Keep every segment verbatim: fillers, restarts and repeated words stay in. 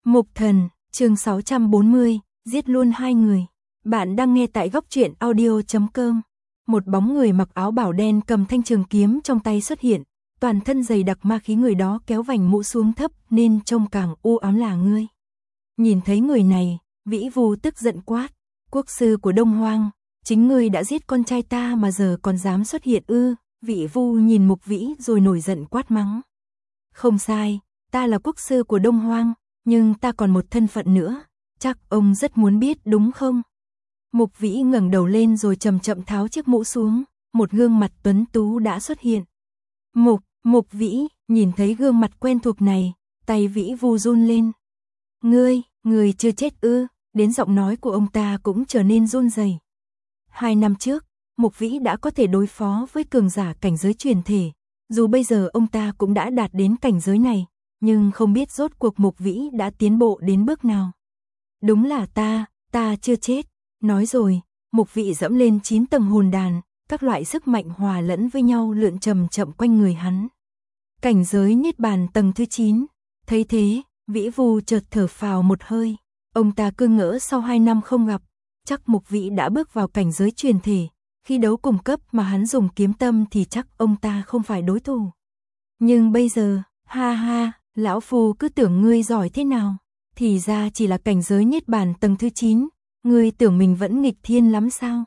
Mục Thần, chương sáu trăm bốn mươi, giết luôn hai người. Bạn đang nghe tại góc truyện audio chấm com. Một bóng người mặc áo bảo đen cầm thanh trường kiếm trong tay xuất hiện, toàn thân dày đặc ma khí, người đó kéo vành mũ xuống thấp nên trông càng u ám. Là ngươi. Nhìn thấy người này, Vĩ Vu tức giận quát, quốc sư của Đông Hoang, chính ngươi đã giết con trai ta mà giờ còn dám xuất hiện ư? Vĩ Vu nhìn Mục Vĩ rồi nổi giận quát mắng. Không sai, ta là quốc sư của Đông Hoang, nhưng ta còn một thân phận nữa, chắc ông rất muốn biết đúng không? Mục Vĩ ngẩng đầu lên rồi chậm chậm tháo chiếc mũ xuống, một gương mặt tuấn tú đã xuất hiện. Mục, Mục Vĩ, nhìn thấy gương mặt quen thuộc này, tay Vĩ Vu run lên. Ngươi, ngươi chưa chết ư? Đến giọng nói của ông ta cũng trở nên run rẩy. Hai năm trước, Mục Vĩ đã có thể đối phó với cường giả cảnh giới truyền thể, dù bây giờ ông ta cũng đã đạt đến cảnh giới này, nhưng không biết rốt cuộc Mục Vĩ đã tiến bộ đến bước nào. Đúng là ta, ta chưa chết. Nói rồi, Mục Vĩ dẫm lên chín tầng hồn đàn, các loại sức mạnh hòa lẫn với nhau lượn chậm chậm quanh người hắn. Cảnh giới Niết Bàn tầng thứ chín. Thấy thế, Vĩ Vu chợt thở phào một hơi. Ông ta cứ ngỡ sau hai năm không gặp, chắc Mục Vĩ đã bước vào cảnh giới truyền thể. Khi đấu cùng cấp mà hắn dùng kiếm tâm thì chắc ông ta không phải đối thủ. Nhưng bây giờ, ha ha, lão phu cứ tưởng ngươi giỏi thế nào, thì ra chỉ là cảnh giới Niết Bàn tầng thứ chín, ngươi tưởng mình vẫn nghịch thiên lắm sao?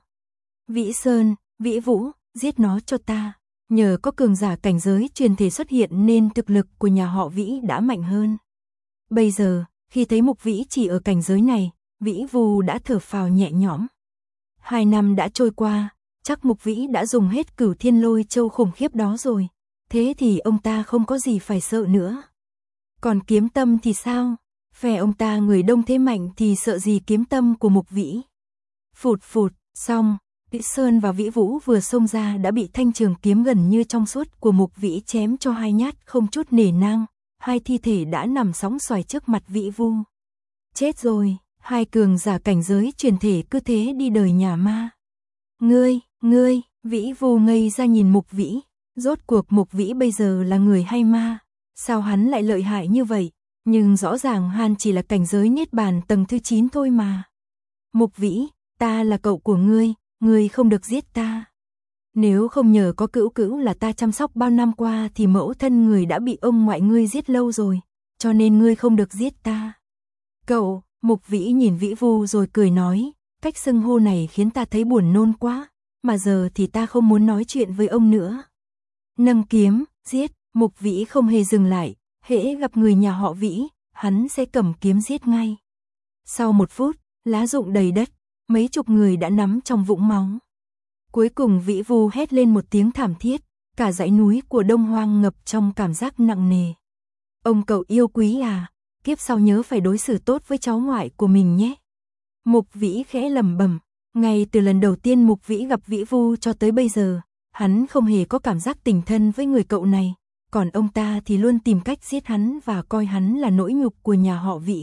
Vĩ Sơn, Vĩ Vũ, giết nó cho ta. Nhờ có cường giả cảnh giới truyền thể xuất hiện nên thực lực của nhà họ Vĩ đã mạnh hơn. Bây giờ, khi thấy Mục Vĩ chỉ ở cảnh giới này, Vĩ Vu đã thở phào nhẹ nhõm. Hai năm đã trôi qua, chắc Mục Vĩ đã dùng hết Cửu Thiên Lôi Châu khủng khiếp đó rồi, thế thì ông ta không có gì phải sợ nữa. Còn kiếm tâm thì sao? Phe ông ta người đông thế mạnh thì sợ gì kiếm tâm của Mục Vĩ. Phụt phụt, xong, Vĩ Sơn và Vĩ Vũ vừa xông ra đã bị thanh trường kiếm gần như trong suốt của Mục Vĩ chém cho hai nhát không chút nể nang, hai thi thể đã nằm sóng xoài trước mặt Vĩ Vu. Chết rồi, hai cường giả cảnh giới truyền thể cứ thế đi đời nhà ma. Ngươi, ngươi, Vĩ Vu ngây ra nhìn Mục Vĩ, rốt cuộc Mục Vĩ bây giờ là người hay ma? Sao hắn lại lợi hại như vậy? Nhưng rõ ràng hắn chỉ là cảnh giới Niết Bàn tầng thứ chín thôi mà. Mục Vĩ, ta là cậu của ngươi, ngươi không được giết ta. Nếu không nhờ có Cữu Cữu là ta chăm sóc bao năm qua thì mẫu thân người đã bị ông ngoại ngươi giết lâu rồi, cho nên ngươi không được giết ta. Cậu, Mục Vĩ nhìn Vĩ Vu rồi cười nói, cách xưng hô này khiến ta thấy buồn nôn quá, mà giờ thì ta không muốn nói chuyện với ông nữa. Nâng kiếm, giết, Mục Vĩ không hề dừng lại. Hễ gặp người nhà họ Vĩ, hắn sẽ cầm kiếm giết ngay. Sau một phút, lá rụng đầy đất, mấy chục người đã nắm trong vũng máu. Cuối cùng Vĩ Vu hét lên một tiếng thảm thiết, cả dãy núi của Đông Hoang ngập trong cảm giác nặng nề. Ông cậu yêu quý à, kiếp sau nhớ phải đối xử tốt với cháu ngoại của mình nhé. Mục Vĩ khẽ lẩm bẩm, ngay từ lần đầu tiên Mục Vĩ gặp Vĩ Vu cho tới bây giờ, hắn không hề có cảm giác tình thân với người cậu này. Còn ông ta thì luôn tìm cách giết hắn và coi hắn là nỗi nhục của nhà họ Vĩ.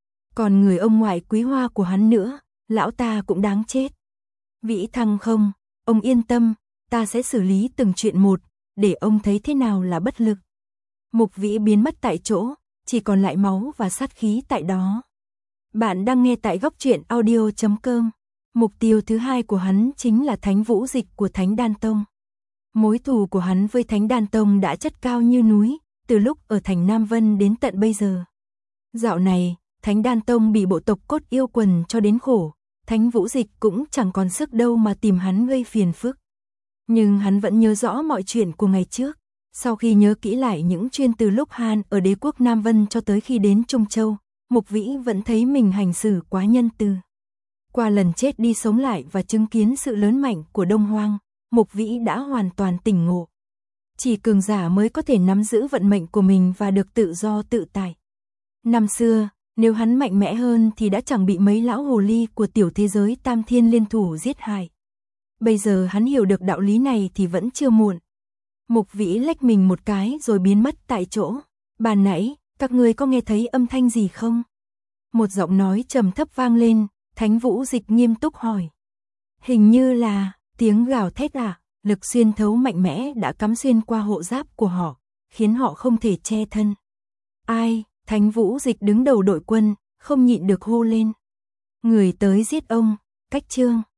Còn người ông ngoại quý hoa của hắn nữa, lão ta cũng đáng chết. Vĩ Thăng không, ông yên tâm, ta sẽ xử lý từng chuyện một, để ông thấy thế nào là bất lực. Mục Vĩ biến mất tại chỗ, chỉ còn lại máu và sát khí tại đó. Bạn đang nghe tại góc truyện audio chấm com. Mục tiêu thứ hai của hắn chính là Thánh Vũ Dịch của Thánh Đan Tông. Mối thù của hắn với Thánh Đan Tông đã chất cao như núi, từ lúc ở thành Nam Vân đến tận bây giờ. Dạo này, Thánh Đan Tông bị bộ tộc Cốt Yêu Quần cho đến khổ, Thánh Vũ Dịch cũng chẳng còn sức đâu mà tìm hắn gây phiền phức. Nhưng hắn vẫn nhớ rõ mọi chuyện của ngày trước, sau khi nhớ kỹ lại những chuyên từ lúc hắn ở đế quốc Nam Vân cho tới khi đến Trung Châu, Mục Vĩ vẫn thấy mình hành xử quá nhân từ. Qua lần chết đi sống lại và chứng kiến sự lớn mạnh của Đông Hoang, Mục Vĩ đã hoàn toàn tỉnh ngộ. Chỉ cường giả mới có thể nắm giữ vận mệnh của mình và được tự do tự tại. Năm xưa, nếu hắn mạnh mẽ hơn thì đã chẳng bị mấy lão hồ ly của tiểu thế giới Tam Thiên liên thủ giết hại. Bây giờ hắn hiểu được đạo lý này thì vẫn chưa muộn. Mục Vĩ lách mình một cái rồi biến mất tại chỗ. Ban nãy, các ngươi có nghe thấy âm thanh gì không? Một giọng nói trầm thấp vang lên, Thánh Vũ Dịch nghiêm túc hỏi. Hình như là tiếng gào thét à, lực xuyên thấu mạnh mẽ đã cắm xuyên qua hộ giáp của họ, khiến họ không thể che thân. Ai? Thánh Vũ Dịch đứng đầu đội quân, không nhịn được hô lên. Người tới giết ông, Cách Trương.